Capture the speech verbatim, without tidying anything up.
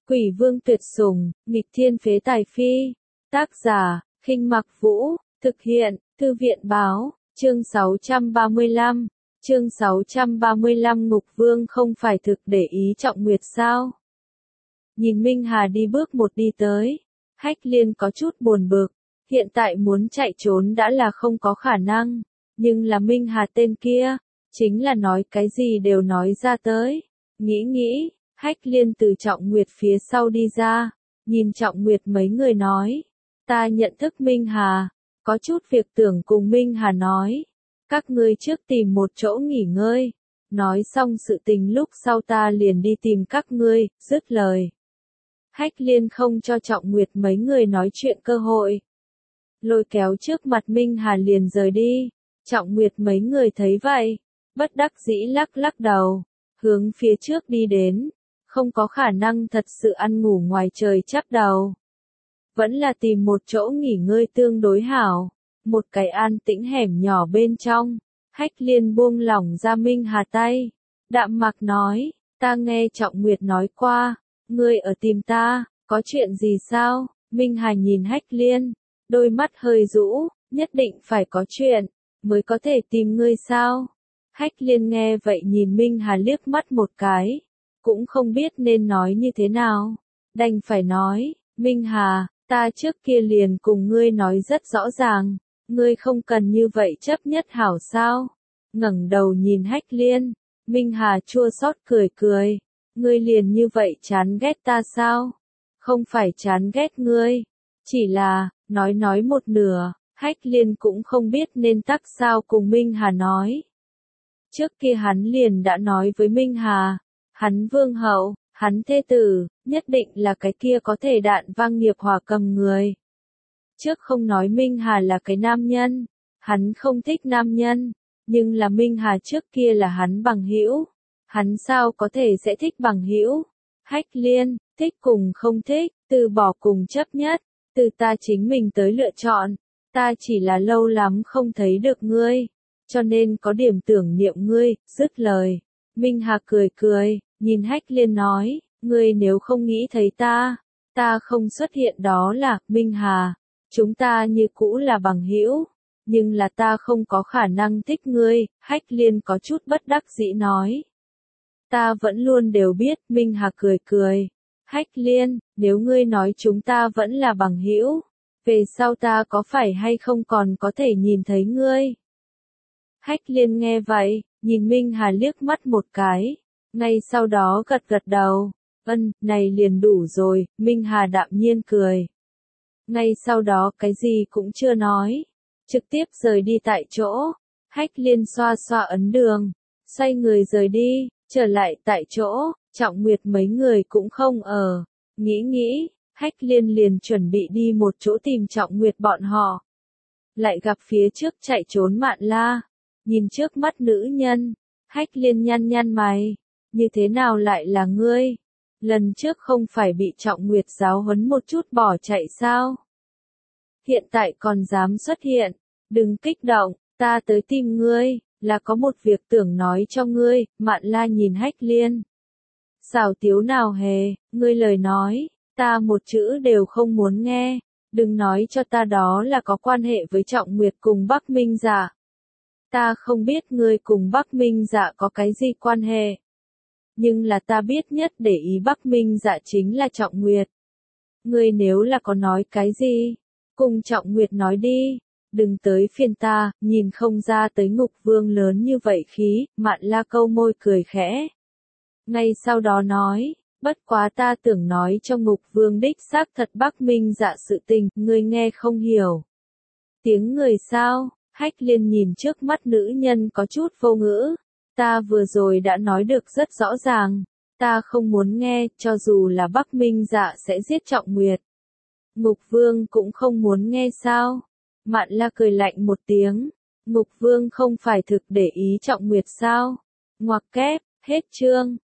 Quỷ vương tuyệt sủng, nghịch thiên phế tài phi. Tác giả, Khinh Mặc Vũ, thực hiện, Thư viện báo, chương sáu trăm ba mươi lăm. Chương sáu trăm ba mươi lăm Ngục Vương không phải thực để ý Trọng Nguyệt sao? Nhìn Minh Hà đi bước một đi tới, Hách Liên có chút buồn bực, hiện tại muốn chạy trốn đã là không có khả năng, nhưng là Minh Hà tên kia, chính là nói cái gì đều nói ra tới. Nghĩ nghĩ, Hách Liên từ Trọng Nguyệt phía sau đi ra, nhìn Trọng Nguyệt mấy người nói, ta nhận thức Minh Hà, có chút việc tưởng cùng Minh Hà nói, các ngươi trước tìm một chỗ nghỉ ngơi, nói xong sự tình lúc sau ta liền đi tìm các ngươi, dứt lời. Hách Liên không cho Trọng Nguyệt mấy người nói chuyện cơ hội, lôi kéo trước mặt Minh Hà liền rời đi. Trọng Nguyệt mấy người thấy vậy, bất đắc dĩ lắc lắc đầu, hướng phía trước đi đến, không có khả năng thật sự ăn ngủ ngoài trời chắp đầu. Vẫn là tìm một chỗ nghỉ ngơi tương đối hảo, một cái an tĩnh hẻm nhỏ bên trong. Hách Liên buông lỏng ra Minh Hà tay, đạm mạc nói, ta nghe Trọng Nguyệt nói qua, ngươi ở tìm ta, có chuyện gì sao? Minh Hà nhìn Hách Liên, đôi mắt hơi rũ, nhất định phải có chuyện, mới có thể tìm ngươi sao? Hách Liên nghe vậy nhìn Minh Hà liếc mắt một cái, cũng không biết nên nói như thế nào, đành phải nói, Minh Hà, ta trước kia liền cùng ngươi nói rất rõ ràng, ngươi không cần như vậy chấp nhất hảo sao? Ngẩng đầu nhìn Hách Liên, Minh Hà chua xót cười cười, ngươi liền như vậy chán ghét ta sao? Không phải chán ghét ngươi, chỉ là, nói nói một nửa, Hách Liên cũng không biết nên tắc sao cùng Minh Hà nói. Trước kia hắn liền đã nói với Minh Hà, hắn vương hậu, hắn thê tử, nhất định là cái kia có thể đạn vang nghiệp hỏa cầm người. Trước không nói Minh Hà là cái nam nhân, hắn không thích nam nhân, nhưng là Minh Hà trước kia là hắn bằng hữu, hắn sao có thể sẽ thích bằng hữu? Hách Liên, thích cùng không thích, từ bỏ cùng chấp nhất, từ ta chính mình tới lựa chọn, ta chỉ là lâu lắm không thấy được ngươi, cho nên có điểm tưởng niệm ngươi, dứt lời. Minh Hà cười cười, nhìn Hách Liên nói, ngươi nếu không nghĩ thấy ta, ta không xuất hiện đó là, Minh Hà, chúng ta như cũ là bằng hữu, nhưng là ta không có khả năng thích ngươi, Hách Liên có chút bất đắc dĩ nói. Ta vẫn luôn đều biết, Minh Hà cười cười. Hách Liên, nếu ngươi nói chúng ta vẫn là bằng hữu, về sau ta có phải hay không còn có thể nhìn thấy ngươi? Hách Liên nghe vậy, nhìn Minh Hà liếc mắt một cái, ngay sau đó gật gật đầu, ân, này liền đủ rồi, Minh Hà đạm nhiên cười. Ngay sau đó cái gì cũng chưa nói, trực tiếp rời đi tại chỗ, Hách Liên xoa xoa ấn đường, xoay người rời đi, trở lại tại chỗ, Trọng Nguyệt mấy người cũng không ở, nghĩ nghĩ, Hách Liên liền chuẩn bị đi một chỗ tìm Trọng Nguyệt bọn họ. Lại gặp phía trước chạy trốn Mạn La, nhìn trước mắt nữ nhân, Hách Liên nhăn nhăn mày, như thế nào lại là ngươi? Lần trước không phải bị Trọng Nguyệt giáo huấn một chút bỏ chạy sao? Hiện tại còn dám xuất hiện, đừng kích động, ta tới tìm ngươi, là có một việc tưởng nói cho ngươi. Mạn La nhìn Hách Liên. Xảo tiếu nào hề, ngươi lời nói, ta một chữ đều không muốn nghe, đừng nói cho ta đó là có quan hệ với Trọng Nguyệt cùng Bắc Minh Dạ. Ta không biết ngươi cùng Bắc Minh Dạ có cái gì quan hệ, nhưng là ta biết nhất để ý Bắc Minh Dạ chính là Trọng Nguyệt. Ngươi nếu là có nói cái gì, cùng Trọng Nguyệt nói đi, đừng tới phiền ta, nhìn không ra tới Ngục Vương lớn như vậy khí. Mạn La câu môi cười khẽ. Ngay sau đó nói, bất quá ta tưởng nói cho Ngục Vương đích xác thật Bắc Minh Dạ sự tình, ngươi nghe không hiểu. Tiếng người sao? Hách Liên nhìn trước mắt nữ nhân có chút vô ngữ. Ta vừa rồi đã nói được rất rõ ràng, ta không muốn nghe, cho dù là Bắc Minh Dạ sẽ giết Trọng Nguyệt. Ngục Vương cũng không muốn nghe sao? Mạn La cười lạnh một tiếng, Ngục Vương không phải thực để ý Trọng Nguyệt sao? Ngoặc kép, hết chương.